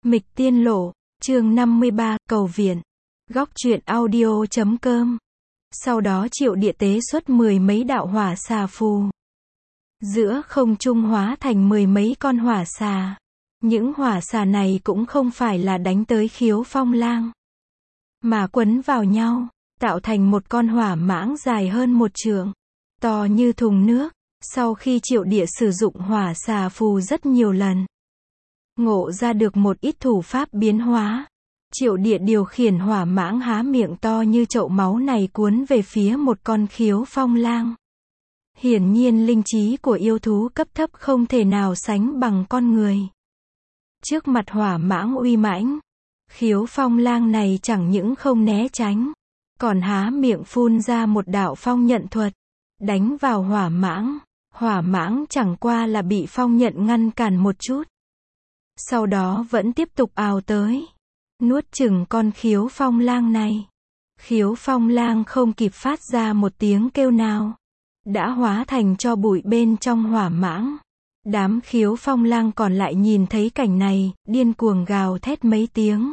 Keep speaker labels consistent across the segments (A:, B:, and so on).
A: Mịch Tiên Lộ, chương 53, cầu viện. Góc truyện audio.com. Sau đó Triệu Địa tế xuất 10 mấy đạo hỏa xà phù. Giữa không trung hóa thành 10 mấy con hỏa xà. Những hỏa xà này cũng không phải là đánh tới Khiếu Phong Lang, mà quấn vào nhau, tạo thành một con hỏa mãng dài hơn 1 trượng, to như thùng nước. Sau khi Triệu Địa sử dụng hỏa xà phù rất nhiều lần, ngộ ra được một ít thủ pháp biến hóa, Triệu Địa điều khiển hỏa mãng há miệng to như chậu máu này cuốn về phía một con Khiếu Phong Lang. Hiển nhiên linh trí của yêu thú cấp thấp không thể nào sánh bằng con người. Trước mặt hỏa mãng uy mãnh, Khiếu Phong Lang này chẳng những không né tránh, còn há miệng phun ra một đạo phong nhận thuật, đánh vào hỏa mãng. Hỏa mãng chẳng qua là bị phong nhận ngăn cản một chút, sau đó vẫn tiếp tục ào tới, nuốt chửng con Khiếu Phong Lang này. Khiếu Phong Lang không kịp phát ra một tiếng kêu nào, đã hóa thành tro bụi bên trong hỏa mãng. Đám Khiếu Phong Lang còn lại nhìn thấy cảnh này, điên cuồng gào thét mấy tiếng,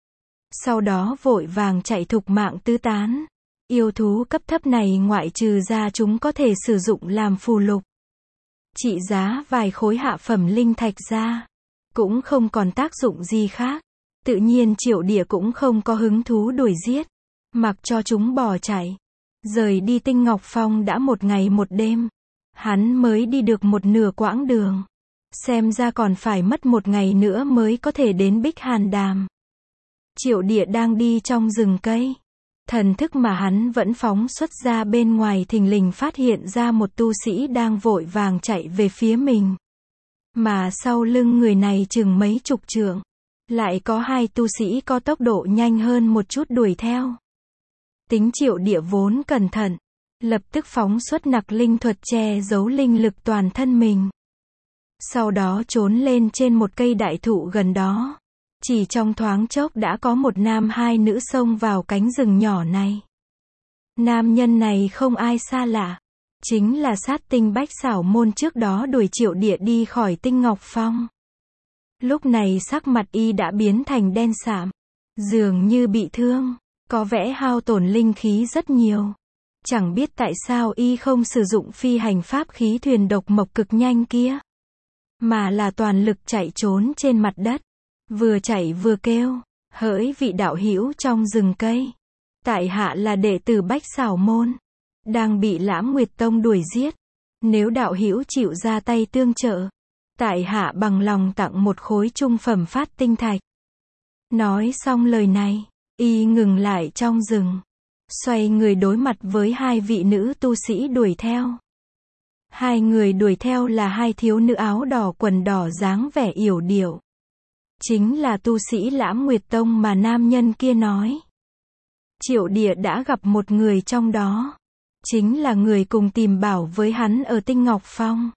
A: sau đó vội vàng chạy thục mạng tứ tán. Yêu thú cấp thấp này ngoại trừ ra chúng có thể sử dụng làm phù lục, trị giá vài khối hạ phẩm linh thạch ra, cũng không còn tác dụng gì khác. Tự nhiên Triệu Địa cũng không có hứng thú đuổi giết, mặc cho chúng bỏ chạy. Rời đi Tinh Ngọc Phong đã 1 ngày 1 đêm, hắn mới đi được một nửa quãng đường, xem ra còn phải mất 1 ngày nữa mới có thể đến Bích Hàn Đàm. Triệu Địa đang đi trong rừng cây, thần thức mà hắn vẫn phóng xuất ra bên ngoài thình lình phát hiện ra một tu sĩ đang vội vàng chạy về phía mình. Mà sau lưng người này chừng mấy chục trượng, lại có 2 tu sĩ có tốc độ nhanh hơn một chút đuổi theo. Tính Triệu Địa vốn cẩn thận, lập tức phóng xuất nặc linh thuật che giấu linh lực toàn thân mình. Sau đó trốn lên trên một cây đại thụ gần đó. Chỉ trong thoáng chốc đã có 1 nam 2 nữ xông vào cánh rừng nhỏ này. Nam nhân này không ai xa lạ, chính là Sát Tinh Bách Xảo Môn trước đó đuổi Triệu Địa đi khỏi Tinh Ngọc Phong. Lúc này sắc mặt y đã biến thành đen sạm, dường như bị thương, có vẻ hao tổn linh khí rất nhiều. Chẳng biết tại sao y không sử dụng phi hành pháp khí thuyền độc mộc cực nhanh kia, mà là toàn lực chạy trốn trên mặt đất. Vừa chạy vừa kêu, hỡi vị đạo hữu trong rừng cây, tại hạ là đệ tử Bách Xảo Môn, đang bị Lãm Nguyệt Tông đuổi giết. Nếu đạo hữu chịu ra tay tương trợ, tại hạ bằng lòng tặng 1 khối trung phẩm phát tinh thạch. Nói xong lời này, y ngừng lại trong rừng, xoay người đối mặt với 2 vị nữ tu sĩ đuổi theo. 2 người đuổi theo là 2 thiếu nữ áo đỏ quần đỏ dáng vẻ yểu điệu, chính là tu sĩ Lãm Nguyệt Tông mà nam nhân kia nói. Triệu Địa đã gặp một người trong đó, chính là người cùng tìm bảo với hắn ở Tinh Ngọc Phong.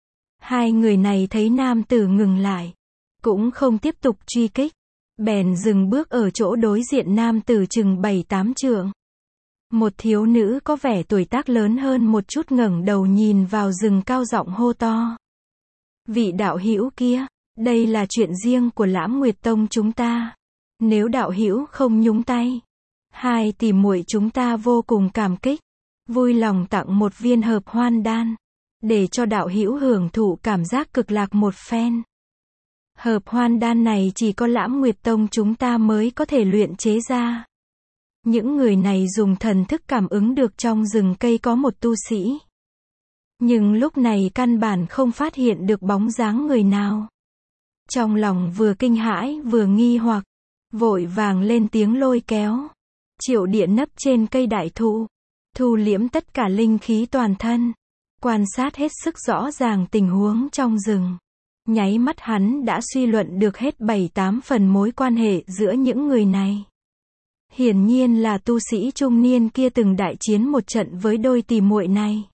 A: 2 người này thấy nam tử ngừng lại, cũng không tiếp tục truy kích, bèn dừng bước ở chỗ đối diện nam tử chừng 7-8 trượng. Một thiếu nữ có vẻ tuổi tác lớn hơn một chút ngẩng đầu nhìn vào rừng cao giọng hô to. Vị đạo hữu kia, đây là chuyện riêng của Lãm Nguyệt Tông chúng ta. Nếu đạo hữu không nhúng tay, 2 tỷ muội chúng ta vô cùng cảm kích, vui lòng tặng 1 viên hợp hoan đan, để cho đạo hữu hưởng thụ cảm giác cực lạc một phen. Hợp hoan đan này chỉ có Lãm Nguyệt Tông chúng ta mới có thể luyện chế ra. Những người này dùng thần thức cảm ứng được trong rừng cây có một tu sĩ, nhưng lúc này căn bản không phát hiện được bóng dáng người nào. Trong lòng vừa kinh hãi vừa nghi hoặc, vội vàng lên tiếng lôi kéo. Triệu Địa nấp trên cây đại thụ, thu liễm tất cả linh khí toàn thân, quan sát hết sức rõ ràng tình huống trong rừng. Nháy mắt hắn đã suy luận được hết 7-8 phần mối quan hệ giữa những người này. Hiển nhiên là tu sĩ trung niên kia từng đại chiến một trận với đôi tỷ muội này.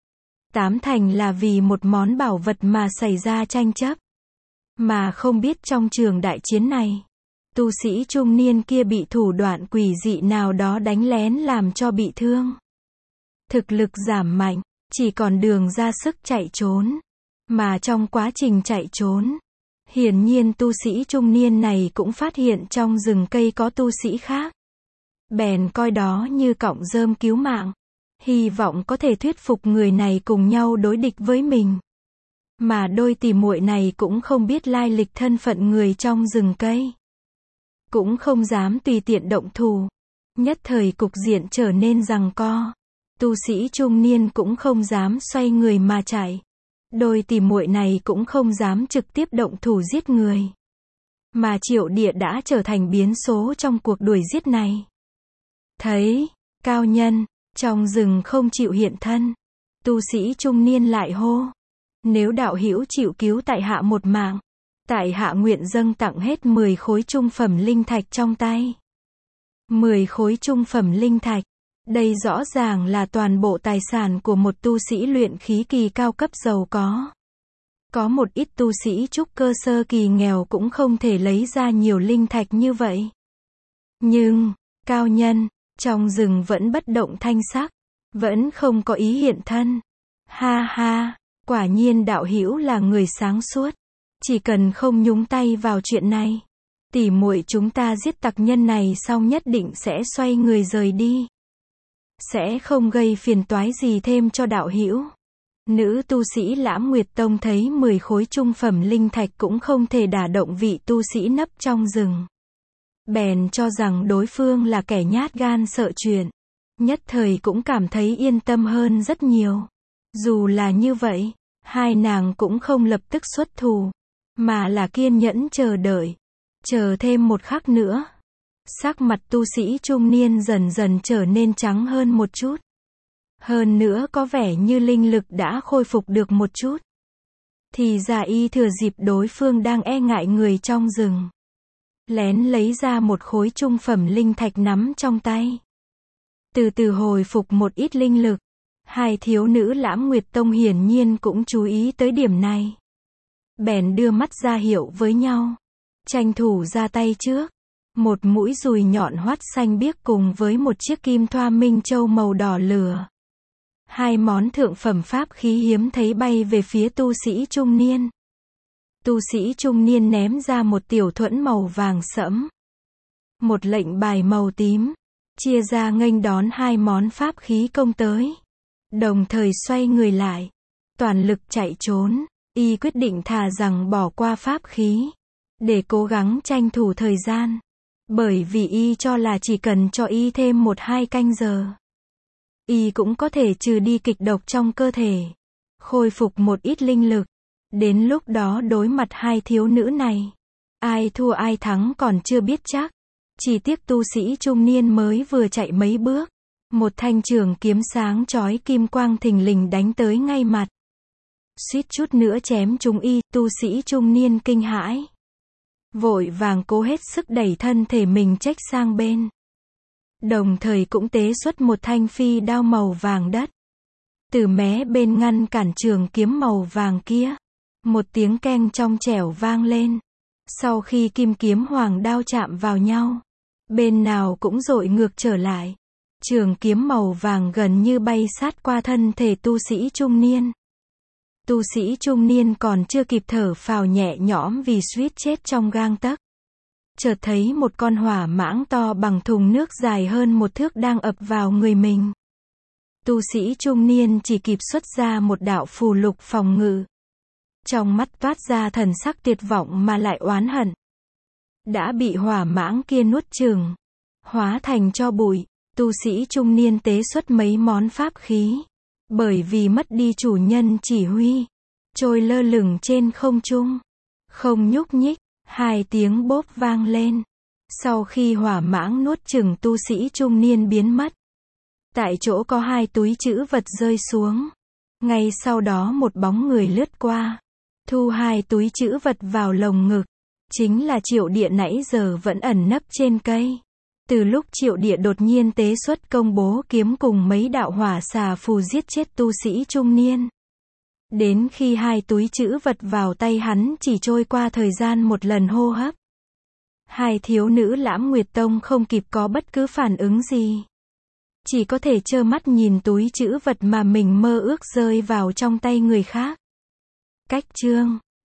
A: 8 thành là vì một món bảo vật mà xảy ra tranh chấp. Mà không biết trong trường đại chiến này, tu sĩ trung niên kia bị thủ đoạn quỷ dị nào đó đánh lén làm cho bị thương. Thực lực giảm mạnh, chỉ còn đường ra sức chạy trốn. Mà trong quá trình chạy trốn, Hiển nhiên tu sĩ trung niên này cũng phát hiện trong rừng cây có tu sĩ khác. Bèn coi đó như cọng rơm cứu mạng. Hy vọng có thể thuyết phục người này cùng nhau đối địch với mình. Mà đôi tỉ muội này cũng không biết lai lịch thân phận người trong rừng cây. Cũng không dám tùy tiện động thủ. Nhất thời cục diện trở nên giằng co. Tu sĩ trung niên cũng không dám xoay người mà chạy. Đôi tỉ muội này cũng không dám trực tiếp động thủ giết người. Mà Triệu Địa đã trở thành biến số trong cuộc đuổi giết này. Thấy cao nhân trong rừng không chịu hiện thân, tu sĩ trung niên lại hô: nếu đạo hữu chịu cứu tại hạ một mạng, tại hạ nguyện dâng tặng hết 10 khối trung phẩm linh thạch trong tay. 10 khối trung phẩm linh thạch. Đây rõ ràng là toàn bộ tài sản của một tu sĩ luyện khí kỳ cao cấp giàu có. Có một ít tu sĩ trúc cơ sơ kỳ nghèo cũng không thể lấy ra nhiều linh thạch như vậy. Nhưng, cao nhân trong rừng vẫn bất động thanh sắc, vẫn không có ý hiện thân. Ha ha, quả nhiên đạo hữu là người sáng suốt. Chỉ cần không nhúng tay vào chuyện này, tỉ muội chúng ta giết tặc nhân này xong nhất định sẽ xoay người rời đi. Sẽ không gây phiền toái gì thêm cho đạo hữu. Nữ tu sĩ Lãm Nguyệt Tông thấy 10 khối trung phẩm linh thạch cũng không thể đả động vị tu sĩ nấp trong rừng. Bèn cho rằng đối phương là kẻ nhát gan sợ chuyện. Nhất thời cũng cảm thấy yên tâm hơn rất nhiều. Dù là như vậy, hai nàng cũng không lập tức xuất thủ, mà là kiên nhẫn chờ đợi. Chờ thêm một khắc nữa. Sắc mặt tu sĩ trung niên dần dần trở nên trắng hơn một chút. Hơn nữa có vẻ như linh lực đã khôi phục được một chút. Thì ra y thừa dịp đối phương đang e ngại người trong rừng, lén lấy ra một khối trung phẩm linh thạch nắm trong tay. Từ từ hồi phục một ít linh lực. Hai thiếu nữ Lãm Nguyệt Tông hiển nhiên cũng chú ý tới điểm này. Bèn đưa mắt ra hiệu với nhau. Tranh thủ ra tay trước. Một mũi dùi nhọn hoắt xanh biếc cùng với một chiếc kim thoa minh châu màu đỏ lửa. Hai món thượng phẩm pháp khí hiếm thấy bay về phía tu sĩ trung niên. Tu sĩ trung niên ném ra một tiểu thuẫn màu vàng sẫm. Một lệnh bài màu tím. Chia ra nghênh đón hai món pháp khí công tới. Đồng thời xoay người lại. Toàn lực chạy trốn. Y quyết định thà rằng bỏ qua pháp khí, để cố gắng tranh thủ thời gian. Bởi vì y cho là chỉ cần cho y thêm 1-2 canh giờ, y cũng có thể trừ đi kịch độc trong cơ thể, khôi phục một ít linh lực. Đến lúc đó đối mặt hai thiếu nữ này, ai thua ai thắng còn chưa biết chắc. Chỉ tiếc tu sĩ trung niên mới vừa chạy mấy bước, một thanh trường kiếm sáng chói kim quang thình lình đánh tới ngay mặt. Suýt chút nữa chém trúng y, tu sĩ trung niên kinh hãi. Vội vàng cố hết sức đẩy thân thể mình chếch sang bên. Đồng thời cũng tế xuất một thanh phi đao màu vàng đất. Từ mé bên ngăn cản trường kiếm màu vàng kia. Một tiếng keng trong trẻo vang lên. Sau khi kim kiếm hoàng đao chạm vào nhau, bên nào cũng dội ngược trở lại. Trường kiếm màu vàng gần như bay sát qua thân thể tu sĩ trung niên. Tu sĩ trung niên còn chưa kịp thở phào nhẹ nhõm vì suýt chết trong gang tấc. Chợt thấy một con hỏa mãng to bằng thùng nước dài hơn 1 thước đang ập vào người mình. Tu sĩ trung niên chỉ kịp xuất ra một đạo phù lục phòng ngự. Trong mắt toát ra thần sắc tuyệt vọng mà lại oán hận. Đã bị hỏa mãng kia nuốt chửng, hóa thành tro bụi. Tu sĩ trung niên tế xuất mấy món pháp khí. Bởi vì mất đi chủ nhân chỉ huy, trôi lơ lửng trên không trung, không nhúc nhích. 2 tiếng bốp vang lên. Sau khi hỏa mãng nuốt chửng tu sĩ trung niên biến mất, tại chỗ có 2 túi trữ vật rơi xuống. Ngay sau đó một bóng người lướt qua, thu 2 túi trữ vật vào lồng ngực. Chính là Triệu Địa nãy giờ vẫn ẩn nấp trên cây. Từ lúc Triệu Địa đột nhiên tế xuất công bố kiếm cùng mấy đạo hỏa xà phù giết chết tu sĩ trung niên, đến khi 2 túi trữ vật vào tay hắn chỉ trôi qua thời gian 1 lần hô hấp. Hai thiếu nữ Lãm Nguyệt Tông không kịp có bất cứ phản ứng gì, chỉ có thể trơ mắt nhìn túi trữ vật mà mình mơ ước rơi vào trong tay người khác. Cách chương